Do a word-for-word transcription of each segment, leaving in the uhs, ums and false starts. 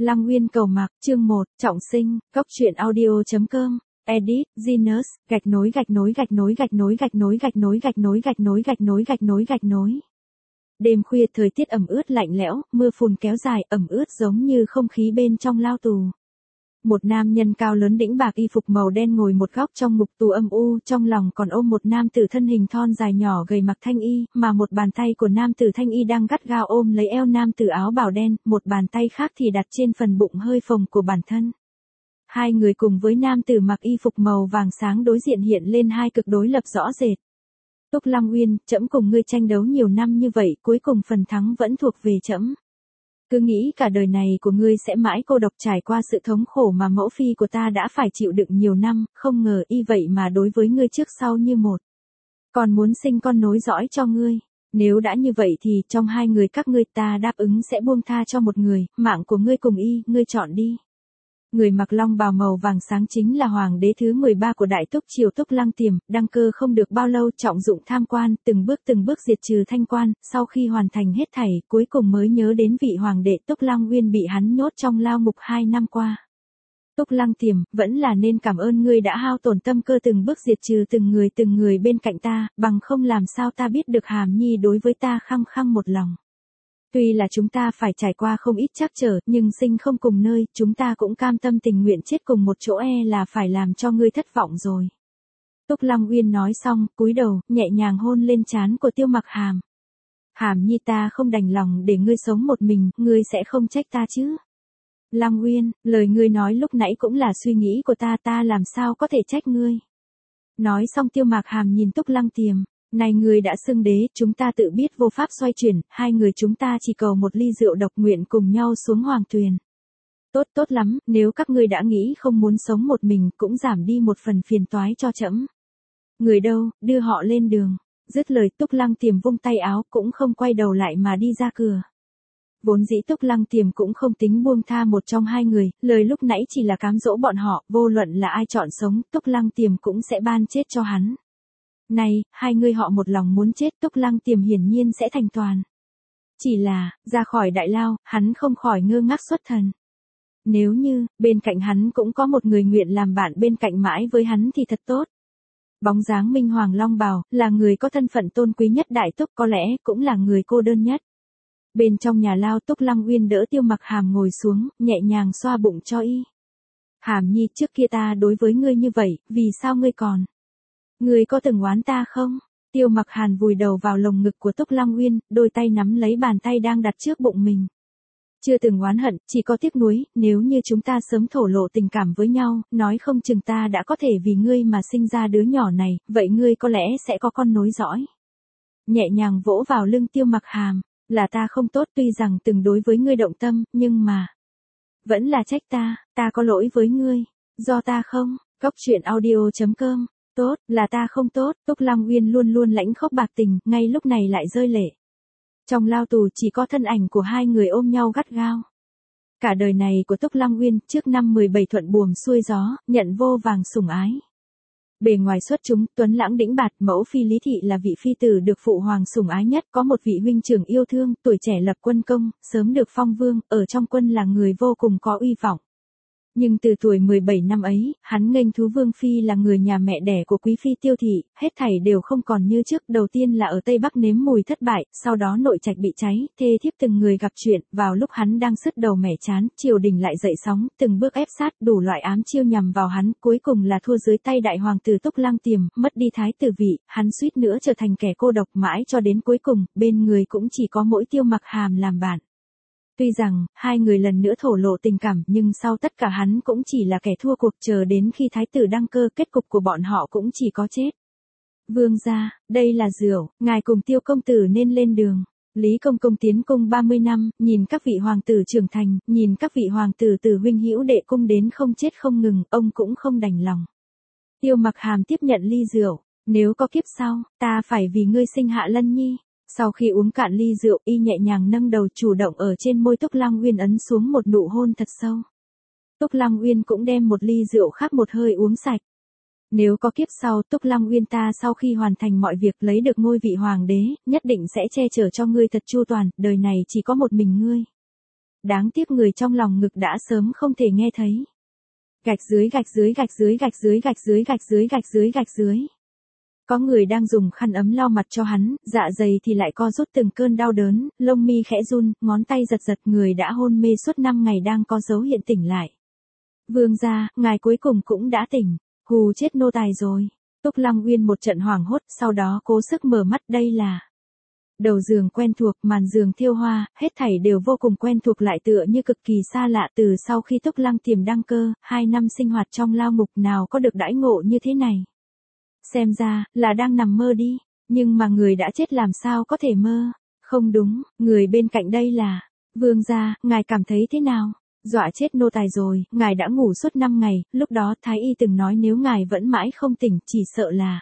Lăng Uyên cầu mặc, chương một, trọng sinh, góc truyện audio.com, edit, Genius, gạch nối gạch nối gạch nối gạch nối gạch nối gạch nối gạch nối gạch nối gạch nối gạch nối gạch nối. Đêm khuya thời tiết ẩm ướt lạnh lẽo, mưa phùn kéo dài, ẩm ướt giống như không khí bên trong lao tù. Một nam nhân cao lớn đĩnh bạc y phục màu đen ngồi một góc trong ngục tù âm u, trong lòng còn ôm một nam tử thân hình thon dài nhỏ gầy mặc thanh y, mà một bàn tay của nam tử thanh y đang gắt gao ôm lấy eo nam tử áo bào đen, một bàn tay khác thì đặt trên phần bụng hơi phồng của bản thân. Hai người cùng với nam tử mặc y phục màu vàng sáng đối diện hiện lên hai cực đối lập rõ rệt. Túc Lăng Uyên, trẫm cùng ngươi tranh đấu nhiều năm như vậy, cuối cùng phần thắng vẫn thuộc về trẫm. Cứ nghĩ cả đời này của ngươi sẽ mãi cô độc trải qua sự thống khổ mà mẫu phi của ta đã phải chịu đựng nhiều năm, không ngờ y vậy mà đối với ngươi trước sau như một. Còn muốn sinh con nối dõi cho ngươi. Nếu đã như vậy thì trong hai người các ngươi ta đáp ứng sẽ buông tha cho một người, mạng của ngươi cùng y, ngươi chọn đi. Người mặc long bào màu vàng sáng chính là hoàng đế thứ mười ba của Đại Túc triều Túc Lăng Tiềm, đăng cơ không được bao lâu trọng dụng tham quan, từng bước từng bước diệt trừ thanh quan, sau khi hoàn thành hết thảy, cuối cùng mới nhớ đến vị hoàng đệ Túc Lăng Uyên bị hắn nhốt trong lao ngục hai năm qua. Túc Lăng Tiềm, vẫn là nên cảm ơn ngươi đã hao tổn tâm cơ từng bước diệt trừ từng người từng người bên cạnh ta, bằng không làm sao ta biết được Hàm Nhi đối với ta khăng khăng một lòng. Tuy là chúng ta phải trải qua không ít trắc trở, nhưng sinh không cùng nơi, chúng ta cũng cam tâm tình nguyện chết cùng một chỗ e là phải làm cho ngươi thất vọng rồi. Túc Lăng Uyên nói xong, cúi đầu, nhẹ nhàng hôn lên trán của Tiêu Mặc Hàm. Hàm Nhi ta không đành lòng để ngươi sống một mình, ngươi sẽ không trách ta chứ? Lăng Uyên, lời ngươi nói lúc nãy cũng là suy nghĩ của ta, ta làm sao có thể trách ngươi? Nói xong Tiêu Mặc Hàm nhìn Túc Lăng Tiềm. Này người đã xưng đế, chúng ta tự biết vô pháp xoay chuyển, hai người chúng ta chỉ cầu một ly rượu độc nguyện cùng nhau xuống hoàng tuyền. Tốt tốt lắm, nếu các ngươi đã nghĩ không muốn sống một mình cũng giảm đi một phần phiền toái cho trẫm. Người đâu, đưa họ lên đường. Dứt lời Túc Lăng Tiềm vung tay áo cũng không quay đầu lại mà đi ra cửa. Vốn dĩ Túc Lăng Tiềm cũng không tính buông tha một trong hai người, lời lúc nãy chỉ là cám dỗ bọn họ, vô luận là ai chọn sống, Túc Lăng Tiềm cũng sẽ ban chết cho hắn. Này, hai người họ một lòng muốn chết, Túc Lăng Tiềm hiển nhiên sẽ thành toàn. Chỉ là, ra khỏi đại lao, hắn không khỏi ngơ ngác xuất thần. Nếu như, bên cạnh hắn cũng có một người nguyện làm bạn bên cạnh mãi với hắn thì thật tốt. Bóng dáng Minh Hoàng Long Bào, là người có thân phận tôn quý nhất Đại Túc, có lẽ cũng là người cô đơn nhất. Bên trong nhà lao Túc Lăng Uyên đỡ Tiêu Mặc Hàm ngồi xuống, nhẹ nhàng xoa bụng cho y. Hàm Nhi, trước kia ta đối với ngươi như vậy, vì sao ngươi còn? Ngươi có từng oán ta không? Tiêu Mặc Hàn vùi đầu vào lồng ngực của Túc Lăng Uyên, đôi tay nắm lấy bàn tay đang đặt trước bụng mình. Chưa từng oán hận, chỉ có tiếc nuối, nếu như chúng ta sớm thổ lộ tình cảm với nhau, nói không chừng ta đã có thể vì ngươi mà sinh ra đứa nhỏ này, vậy ngươi có lẽ sẽ có con nối dõi. Nhẹ nhàng vỗ vào lưng Tiêu Mặc Hàm, là ta không tốt, tuy rằng từng đối với ngươi động tâm, nhưng mà vẫn là trách ta, ta có lỗi với ngươi, do ta không? Góc truyện audio.com. Tốt, là ta không tốt, Túc Lăng Uyên luôn luôn lãnh khốc bạc tình, ngay lúc này lại rơi lệ. Trong lao tù chỉ có thân ảnh của hai người ôm nhau gắt gao. Cả đời này của Túc Lăng Uyên, trước năm mười bảy thuận buồm xuôi gió, nhận vô vàng sủng ái. Bề ngoài xuất chúng, tuấn lãng đĩnh bạt, mẫu phi Lý Thị là vị phi tử được phụ hoàng sủng ái nhất, có một vị huynh trưởng yêu thương, tuổi trẻ lập quân công, sớm được phong vương, ở trong quân là người vô cùng có uy vọng. Nhưng từ tuổi mười bảy năm ấy, hắn nghênh thú vương phi là người nhà mẹ đẻ của quý phi Tiêu Thị, hết thảy đều không còn như trước, đầu tiên là ở Tây Bắc nếm mùi thất bại, sau đó nội trạch bị cháy, thê thiếp từng người gặp chuyện, vào lúc hắn đang sứt đầu mẻ chán, triều đình lại dậy sóng, từng bước ép sát, đủ loại ám chiêu nhằm vào hắn, cuối cùng là thua dưới tay đại hoàng tử Túc Lăng Tiềm, mất đi thái tử vị, hắn suýt nữa trở thành kẻ cô độc mãi cho đến cuối cùng, bên người cũng chỉ có mỗi Tiêu Mặc Hàm làm bạn. Tuy rằng, hai người lần nữa thổ lộ tình cảm nhưng sau tất cả hắn cũng chỉ là kẻ thua cuộc, chờ đến khi thái tử đăng cơ kết cục của bọn họ cũng chỉ có chết. Vương gia, đây là rượu, ngài cùng Tiêu công tử nên lên đường. Lý Công Công tiến cung ba mươi năm, nhìn các vị hoàng tử trưởng thành, nhìn các vị hoàng tử từ huynh hữu đệ cung đến không chết không ngừng, ông cũng không đành lòng. Tiêu Mặc Hàm tiếp nhận ly rượu, nếu có kiếp sau, ta phải vì ngươi sinh hạ Lân Nhi. Sau khi uống cạn ly rượu, y nhẹ nhàng nâng đầu chủ động ở trên môi Túc Lăng Uyên ấn xuống một nụ hôn thật sâu. Túc Lăng Uyên cũng đem một ly rượu khác một hơi uống sạch. Nếu có kiếp sau, Túc Lăng Uyên ta sau khi hoàn thành mọi việc lấy được ngôi vị hoàng đế, nhất định sẽ che chở cho ngươi thật chu toàn, đời này chỉ có một mình ngươi. đáng tiếc người trong lòng ngực đã sớm không thể nghe thấy. Gạch dưới gạch dưới gạch dưới gạch dưới gạch dưới gạch dưới gạch dưới gạch dưới. Có người đang dùng khăn ấm lau mặt cho hắn, dạ dày thì lại co rút từng cơn đau đớn, lông mi khẽ run, ngón tay giật giật, người đã hôn mê suốt năm ngày đang có dấu hiện tỉnh lại. Vương gia, ngài cuối cùng cũng đã tỉnh, hù chết nô tài rồi. Túc Lăng Uyên một trận hoảng hốt, sau đó cố sức mở mắt, đây là đầu giường quen thuộc, màn giường thêu hoa, hết thảy đều vô cùng quen thuộc lại tựa như cực kỳ xa lạ từ sau khi Túc Lăng tiềm đăng cơ, hai năm sinh hoạt trong lao ngục nào có được đãi ngộ như thế này. Xem ra, là đang nằm mơ đi, nhưng mà người đã chết làm sao có thể mơ, không đúng, người bên cạnh đây là, vương gia, ngài cảm thấy thế nào? Dọa chết nô tài rồi, ngài đã ngủ suốt năm ngày, lúc đó Thái Y từng nói nếu ngài vẫn mãi không tỉnh chỉ sợ là...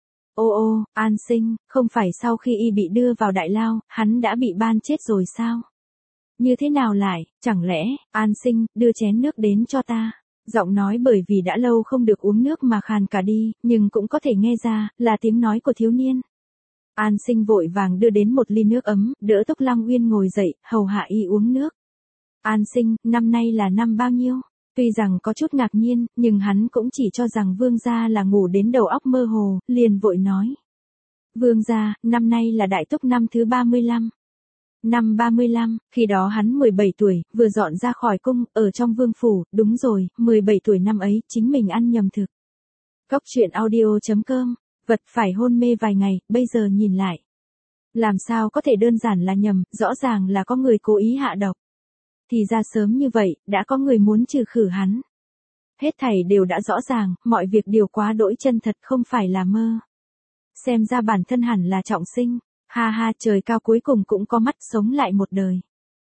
Ô ô, An Sinh, không phải sau khi y bị đưa vào đại lao, hắn đã bị ban chết rồi sao? Như thế nào lại, chẳng lẽ, An Sinh, đưa chén nước đến cho ta? Giọng nói bởi vì đã lâu không được uống nước mà khàn cả đi, nhưng cũng có thể nghe ra, là tiếng nói của thiếu niên. An Sinh vội vàng đưa đến một ly nước ấm, đỡ Túc Lăng Uyên ngồi dậy, hầu hạ y uống nước. An Sinh, năm nay là năm bao nhiêu? Tuy rằng có chút ngạc nhiên, nhưng hắn cũng chỉ cho rằng vương gia là ngủ đến đầu óc mơ hồ, liền vội nói. Vương gia, năm nay là đại túc năm thứ ba mươi lăm. Năm ba mươi lăm, khi đó hắn mười bảy tuổi, vừa dọn ra khỏi cung, ở trong vương phủ, đúng rồi, mười bảy tuổi năm ấy, chính mình ăn nhầm thực. Cốc truyện audio chấm com, vật phải hôn mê vài ngày, bây giờ nhìn lại. Làm sao có thể đơn giản là nhầm, rõ ràng là có người cố ý hạ độc. Thì ra sớm như vậy, đã có người muốn trừ khử hắn. Hết thảy đều đã rõ ràng, mọi việc đều quá đỗi chân thật không phải là mơ. Xem ra bản thân hẳn là trọng sinh, ha ha trời cao cuối cùng cũng có mắt sống lại một đời.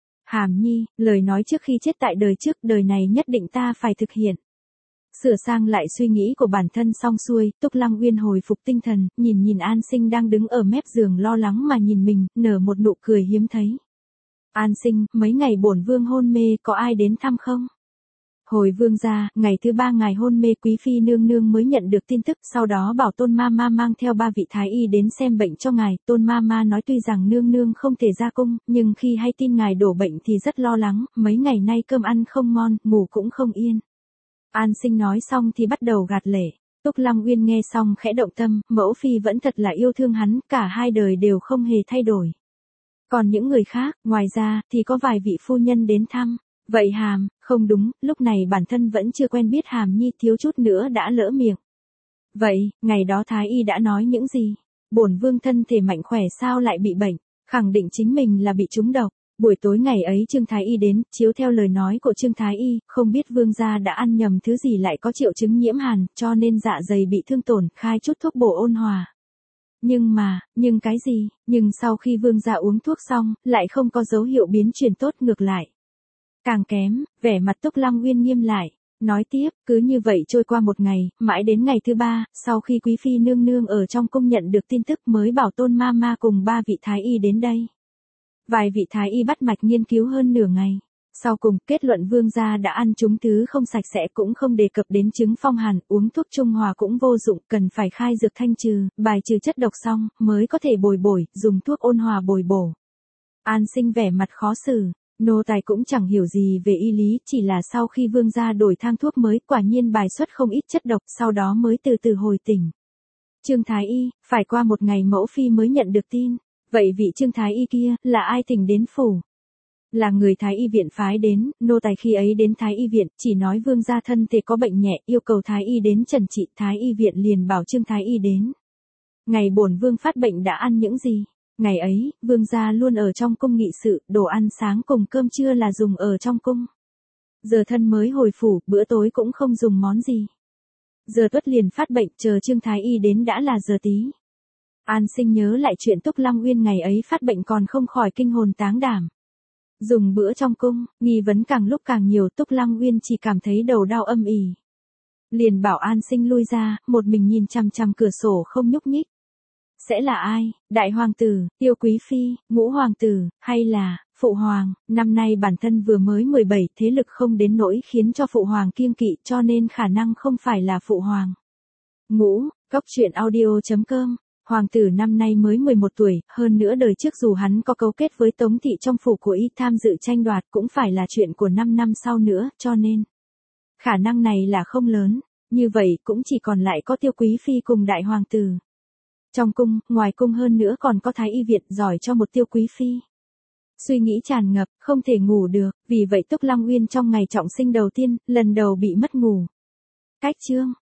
Hàm Nhi, lời nói trước khi chết tại đời trước đời này nhất định ta phải thực hiện. Sửa sang lại suy nghĩ của bản thân xong xuôi, Túc Lăng Uyên hồi phục tinh thần, nhìn nhìn An Sinh đang đứng ở mép giường lo lắng mà nhìn mình, nở một nụ cười hiếm thấy. An Sinh, mấy ngày bổn vương hôn mê có ai đến thăm không? Hồi vương gia, ngày thứ ba ngài hôn mê quý phi nương nương mới nhận được tin tức, sau đó bảo Tôn Ma Ma mang theo ba vị thái y đến xem bệnh cho ngài. Tôn Ma Ma nói tuy rằng nương nương không thể ra cung, nhưng khi hay tin ngài đổ bệnh thì rất lo lắng, mấy ngày nay cơm ăn không ngon, ngủ cũng không yên. An Sinh nói xong thì bắt đầu gạt lệ. Túc Lăng Uyên nghe xong khẽ động tâm, mẫu phi vẫn thật là yêu thương hắn, cả hai đời đều không hề thay đổi. Còn những người khác, ngoài ra, thì có vài vị phu nhân đến thăm. Vậy Hàm, không đúng, lúc này bản thân vẫn chưa quen biết Hàm Nhi, thiếu chút nữa đã lỡ miệng. Vậy, ngày đó Thái Y đã nói những gì? Bổn vương thân thể mạnh khỏe sao lại bị bệnh, khẳng định chính mình là bị trúng độc. Buổi tối ngày ấy Trương Thái Y đến, chiếu theo lời nói của Trương Thái Y, không biết vương gia đã ăn nhầm thứ gì lại có triệu chứng nhiễm hàn, cho nên dạ dày bị thương tổn, khai chút thuốc bổ ôn hòa. Nhưng mà, nhưng cái gì, nhưng sau khi vương gia uống thuốc xong, lại không có dấu hiệu biến chuyển tốt, ngược lại. Càng kém, vẻ mặt Túc Lăng Uyên nghiêm lại, nói tiếp, cứ như vậy trôi qua một ngày, mãi đến ngày thứ ba, sau khi quý phi nương nương ở trong cung nhận được tin tức mới bảo Tôn Ma Ma cùng ba vị thái y đến đây. Vài vị thái y bắt mạch nghiên cứu hơn nửa ngày. Sau cùng, kết luận vương gia đã ăn chúng thứ không sạch sẽ, cũng không đề cập đến chứng phong hàn, uống thuốc trung hòa cũng vô dụng, cần phải khai dược thanh trừ, bài trừ chất độc xong, mới có thể bồi bổi, dùng thuốc ôn hòa bồi bổ. An Sinh vẻ mặt khó xử, nô tài cũng chẳng hiểu gì về y lý, chỉ là sau khi vương gia đổi thang thuốc mới, quả nhiên bài xuất không ít chất độc, sau đó mới từ từ hồi tỉnh. Trương Thái Y, phải qua một ngày mẫu phi mới nhận được tin. Vậy vị Trương Thái Y kia, là ai thỉnh đến phủ? Là người Thái Y viện phái đến, nô tài khi ấy đến Thái Y viện, chỉ nói vương gia thân thể có bệnh nhẹ, yêu cầu Thái Y đến trần trị, Thái Y viện liền bảo Trương Thái Y đến. Ngày bổn vương phát bệnh đã ăn những gì? Ngày ấy, vương gia luôn ở trong cung nghị sự, đồ ăn sáng cùng cơm trưa là dùng ở trong cung. Giờ thân mới hồi phủ, bữa tối cũng không dùng món gì. Giờ tuất liền phát bệnh, chờ Trương Thái Y đến đã là giờ tí. An Sinh nhớ lại chuyện Túc Lăng Uyên ngày ấy phát bệnh còn không khỏi kinh hồn táng đảm. Dùng bữa trong cung, nghi vấn càng lúc càng nhiều, Túc Lăng Uyên chỉ cảm thấy đầu đau âm ỉ. Liền bảo An Sinh lui ra, một mình nhìn chằm chằm cửa sổ không nhúc nhích. Sẽ là ai? Đại hoàng tử, yêu quý phi, ngũ hoàng tử, hay là phụ hoàng? Năm nay bản thân vừa mới mười bảy, thế lực không đến nỗi khiến cho phụ hoàng kiêng kỵ, cho nên khả năng không phải là phụ hoàng. Ngũ, cốc truyện audio chấm com Hoàng tử năm nay mới mười một tuổi, hơn nữa đời trước dù hắn có cấu kết với Tống thị trong phủ của y tham dự tranh đoạt cũng phải là chuyện của năm năm sau nữa, cho nên khả năng này là không lớn, như vậy cũng chỉ còn lại có Tiêu Quý Phi cùng đại hoàng tử. Trong cung, ngoài cung hơn nữa còn có Thái y viện giỏi cho một Tiêu Quý Phi. Suy nghĩ tràn ngập, không thể ngủ được, vì vậy Túc Long Uyên trong ngày trọng sinh đầu tiên, lần đầu bị mất ngủ. Cách chương